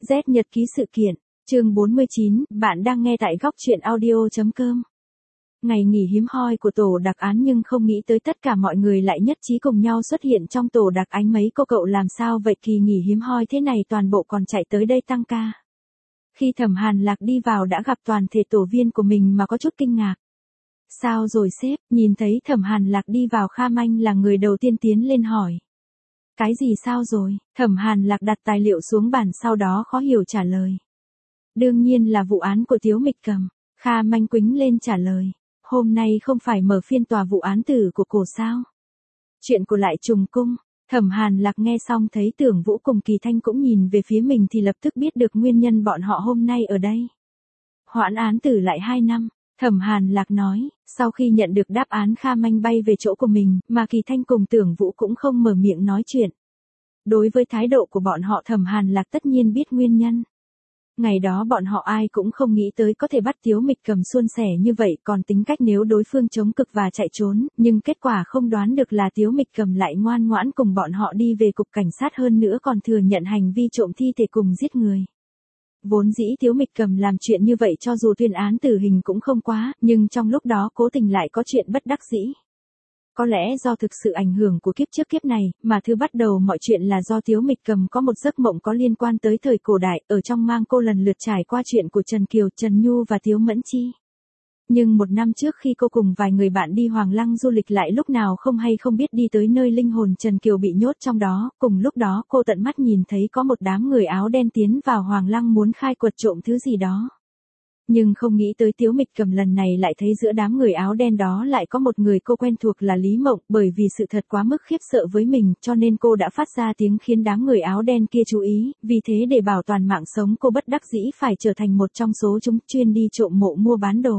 Z nhật ký sự kiện, chương 49, bạn đang nghe tại góc truyện audio.com. Ngày nghỉ hiếm hoi của tổ đặc án nhưng không nghĩ tới tất cả mọi người lại nhất trí cùng nhau xuất hiện trong tổ đặc ánh mấy cô cậu làm sao vậy kỳ nghỉ hiếm hoi thế này toàn bộ còn chạy tới đây tăng ca. Khi Thẩm Hàn Lạc đi vào đã gặp toàn thể tổ viên của mình mà có chút kinh ngạc. Sao rồi sếp, nhìn thấy Thẩm Hàn Lạc đi vào Kham Anh là người đầu tiên tiến lên hỏi. Cái gì sao rồi, Thẩm Hàn Lạc đặt tài liệu xuống bàn sau đó khó hiểu trả lời. Đương nhiên là vụ án của Tiếu Mịch Cầm, Kham Anh quĩnh lên trả lời. Hôm nay không phải mở phiên tòa vụ án tử của cổ sao? Chuyện của lại trùng cung, Thẩm Hàn Lạc nghe xong thấy Tưởng Vũ cùng Kỳ Thanh cũng nhìn về phía mình thì lập tức biết được nguyên nhân bọn họ hôm nay ở đây. Hoãn án tử lại 2 năm, Thẩm Hàn Lạc nói, sau khi nhận được đáp án Kham Anh bay về chỗ của mình, mà Kỳ Thanh cùng Tưởng Vũ cũng không mở miệng nói chuyện. Đối với thái độ của bọn họ Thẩm Hàn Lạc tất nhiên biết nguyên nhân. Ngày đó bọn họ ai cũng không nghĩ tới có thể bắt Tiếu Mịch Cầm suôn sẻ như vậy còn tính cách nếu đối phương chống cực và chạy trốn, nhưng kết quả không đoán được là Tiếu Mịch Cầm lại ngoan ngoãn cùng bọn họ đi về cục cảnh sát hơn nữa còn thừa nhận hành vi trộm thi thể cùng giết người. Vốn dĩ Tiếu Mịch Cầm làm chuyện như vậy cho dù tuyên án tử hình cũng không quá, nhưng trong lúc đó cố tình lại có chuyện bất đắc dĩ. Có lẽ do thực sự ảnh hưởng của kiếp trước kiếp này, mà thứ bắt đầu mọi chuyện là do Tiếu Mịch Cầm có một giấc mộng có liên quan tới thời cổ đại, ở trong mang cô lần lượt trải qua chuyện của Trần Kiều, Trần Nhu và Tiếu Mẫn Chi. Nhưng một năm trước khi cô cùng vài người bạn đi Hoàng Lăng du lịch lại lúc nào không hay không biết đi tới nơi linh hồn Trần Kiều bị nhốt trong đó, cùng lúc đó cô tận mắt nhìn thấy có một đám người áo đen tiến vào Hoàng Lăng muốn khai quật trộm thứ gì đó. Nhưng không nghĩ tới Tiếu Mịch Cầm lần này lại thấy giữa đám người áo đen đó lại có một người cô quen thuộc là Lý Mộng, bởi vì sự thật quá mức khiếp sợ với mình cho nên cô đã phát ra tiếng khiến đám người áo đen kia chú ý, vì thế để bảo toàn mạng sống cô bất đắc dĩ phải trở thành một trong số chúng chuyên đi trộm mộ mua bán đồ.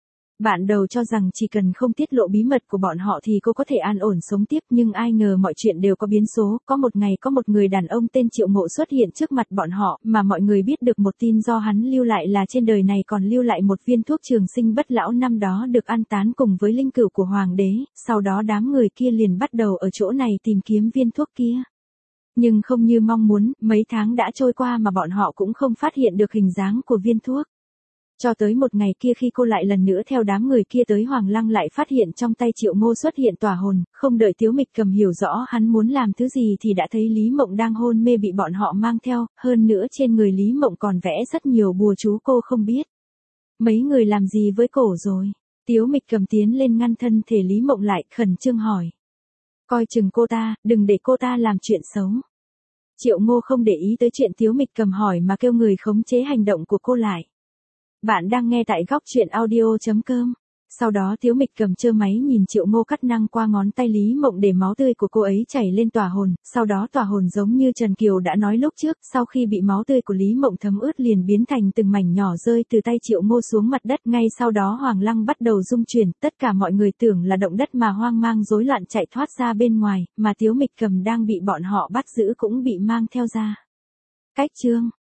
Bạn đầu cho rằng chỉ cần không tiết lộ bí mật của bọn họ thì cô có thể an ổn sống tiếp nhưng ai ngờ mọi chuyện đều có biến số, có một ngày có một người đàn ông tên Triệu Mộ xuất hiện trước mặt bọn họ mà mọi người biết được một tin do hắn lưu lại là trên đời này còn lưu lại một viên thuốc trường sinh bất lão năm đó được ăn tán cùng với linh cửu của Hoàng đế, sau đó đám người kia liền bắt đầu ở chỗ này tìm kiếm viên thuốc kia. Nhưng không như mong muốn, mấy tháng đã trôi qua mà bọn họ cũng không phát hiện được hình dáng của viên thuốc. Cho tới một ngày kia khi cô lại lần nữa theo đám người kia tới Hoàng Lăng lại phát hiện trong tay Triệu Ngô xuất hiện tỏa hồn, không đợi Tiếu Mịch Cầm hiểu rõ hắn muốn làm thứ gì thì đã thấy Lý Mộng đang hôn mê bị bọn họ mang theo, hơn nữa trên người Lý Mộng còn vẽ rất nhiều bùa chú cô không biết. Mấy người làm gì với cổ rồi? Tiếu Mịch Cầm tiến lên ngăn thân thể Lý Mộng lại, khẩn trương hỏi. Coi chừng cô ta, đừng để cô ta làm chuyện xấu. Triệu Ngô không để ý tới chuyện Tiếu Mịch Cầm hỏi mà kêu người khống chế hành động của cô lại. Bạn đang nghe tại góc truyện audio.com. Sau đó Tiếu Mịch Cầm trơ máy nhìn Triệu Ngô cắt năng qua ngón tay Lý Mộng để máu tươi của cô ấy chảy lên tỏa hồn, sau đó tỏa hồn giống như Trần Kiều đã nói lúc trước, sau khi bị máu tươi của Lý Mộng thấm ướt liền biến thành từng mảnh nhỏ rơi từ tay Triệu Ngô xuống mặt đất, ngay sau đó Hoàng Lăng bắt đầu rung chuyển, tất cả mọi người tưởng là động đất mà hoang mang rối loạn chạy thoát ra bên ngoài, mà Tiếu Mịch Cầm đang bị bọn họ bắt giữ cũng bị mang theo ra. Cách chương